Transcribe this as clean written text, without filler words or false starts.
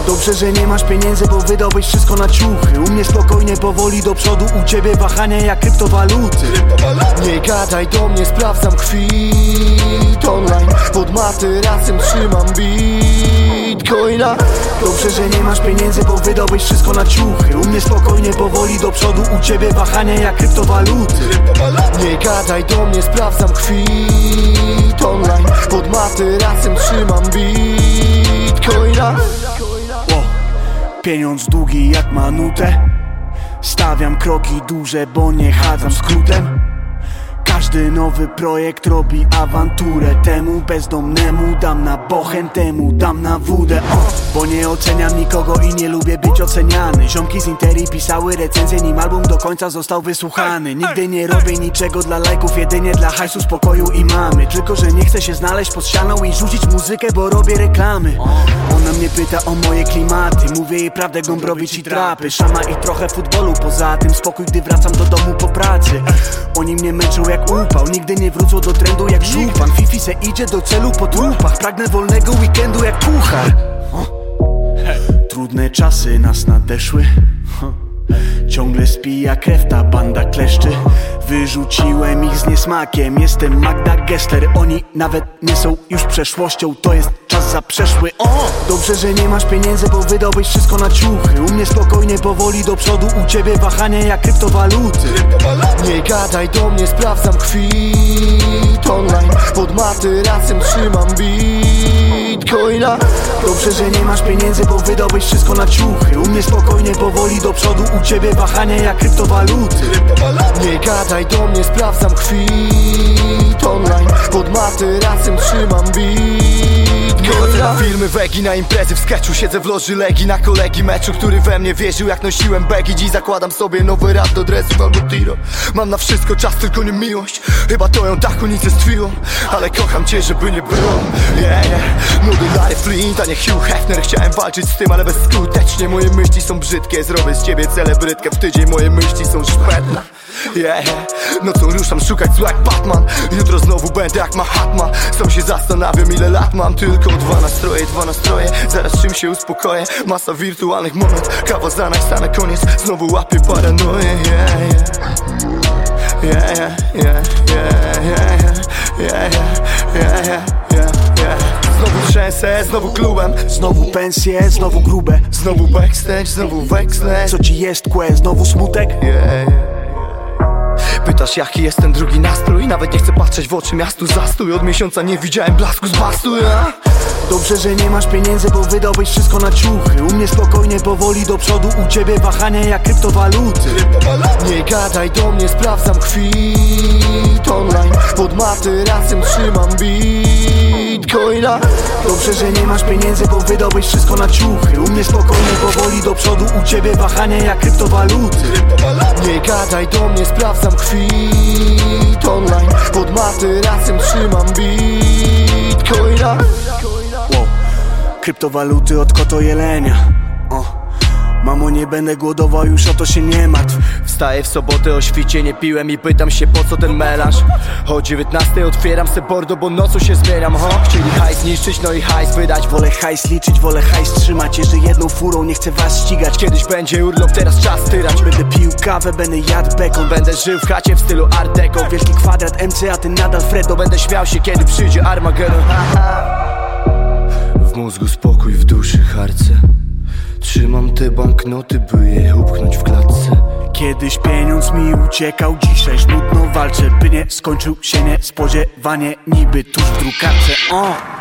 Dobrze, że nie masz pieniędzy, bo wydałbyś wszystko na ciuchy. U mnie spokojnie, powoli do przodu, u ciebie wahania jak kryptowaluty. Nie gadaj do mnie, sprawdzam kwit online. Pod materacem trzymam bitcoina. Dobrze, że nie masz pieniędzy, bo wydałbyś wszystko na ciuchy. U mnie spokojnie, powoli do przodu, u ciebie wahania jak kryptowaluty. Nie gadaj do mnie, sprawdzam kwit online. Pod materacem trzymam bitcoina. Pieniądz długi jak manutę. Stawiam kroki duże, bo nie chadzam skrótem. Każdy nowy projekt robi awanturę. Temu bezdomnemu dam na bochen, temu dam na wódę. Bo nie oceniam nikogo i nie lubię być oceniany. Ziomki z Interi pisały recenzję, nim album do końca został wysłuchany. Nigdy nie robię niczego dla lajków, jedynie dla hajsu, spokoju i mamy. Tylko że nie chcę się znaleźć pod ścianą i rzucić muzykę, bo robię reklamy. Ona mnie pyta o moje klimaty, mówię jej prawdę, Gombrowicz i trapy. Szama i trochę futbolu, poza tym spokój, gdy wracam do domu po pracy. Oni mnie męczą jak upał, nigdy nie wrócą do trendu jak żupan. Fifi se idzie do celu po trupach, pragnę wolnego weekendu jak kuchar. Trudne czasy nas nadeszły. Ciągle spija krew ta banda kleszczy. Wyrzuciłem ich z niesmakiem. Jestem Magda Gessler. Oni nawet nie są już przeszłością. To jest czas za przeszły. Dobrze, że nie masz pieniędzy, bo wydałbyś wszystko na ciuchy. U mnie spokojnie, powoli do przodu, u ciebie wahania jak kryptowaluty. Nie gadaj do mnie, sprawdzam kwit online. Pod materacem trzymam bitcoina. Dobrze, że nie masz pieniędzy, bo wydałbyś wszystko na ciuchy. U mnie spokojnie, powoli do przodu, u ciebie wahania jak kryptowaluty. Nie gadaj do mnie, sprawdzam kwit online. Pod materacem trzymam bitcoina. Chodzę na filmy wegi, na imprezy w sketchu. Siedzę w loży Legii na kolegi meczu, który we mnie wierzył jak nosiłem begi. Dziś zakładam sobie nowy rap do dresów albo tiro. Mam na wszystko czas, tylko nie miłość. Chyba to ją tak unicestwiło, ale kocham cię, żeby nie było. Młody Larry Flint, a nie Hugh Hefner. Chciałem walczyć z tym, ale bezskutecznie. Moje myśli są brzydkie, zrobię z ciebie celebrytkę. W tydzień moje myśli są szpetne. Nocą ruszam szukać zła jak Batman. Jutro znowu będę jak Mahatma. Sam się zastanawiam, ile lat mam. Tylko dwa nastroje. Zaraz czym się uspokoję. Masa wirtualnych moment. Kawa za na koniec. Znowu łapię paranoję. Znowu trzęsę, znowu klubem. Znowu pensje, znowu grube. Znowu backstage, znowu weksle. Co ci jest, kłe? Znowu smutek? Pytasz jaki jest ten drugi nastrój? Nawet nie chcę patrzeć w oczy miastu zastój. Od miesiąca nie widziałem blasku z bastu. Dobrze, że nie masz pieniędzy, bo wydałbyś wszystko na ciuchy. U mnie spokojnie, powoli do przodu, u ciebie wahania jak kryptowaluty. Nie gadaj do mnie, sprawdzam kwit online. Pod materacem trzymam bitcoina. Dobrze, że nie masz pieniędzy, bo wydałbyś wszystko na ciuchy. U mnie spokojnie, powoli do przodu, u ciebie wahania jak kryptowaluty. Nie gadaj do mnie, sprawdzam kwit online. Pod materacem trzymam bitcoina. Kryptowaluty od koto jelenia. Mamo, nie będę głodował, już o to się nie martw. Wstaję w sobotę o świcie, nie piłem i pytam się po co ten melanż. O 19 otwieram se bordo, bo nocą się zmieniam. Chcieli hajs niszczyć, no i hajs wydać. Wolę hajs liczyć, wolę hajs trzymać. Jeżdżę jedną furą, nie chcę was ścigać. Kiedyś będzie urlop, teraz czas tyrać. Będę pił kawę, będę jadł bekon. Będę żył w chacie w stylu art deco. Wielki kwadrat MC, a ty nadal Fredo. Będę śmiał się, kiedy przyjdzie Armageddon. W mózgu spokój, w duszy harce. Trzymam te banknoty, by je upchnąć w klatce. Kiedyś pieniądz mi uciekał, dzisiaj żmudno walczę, by nie skończył się niespodziewanie, niby tuż w drukarce.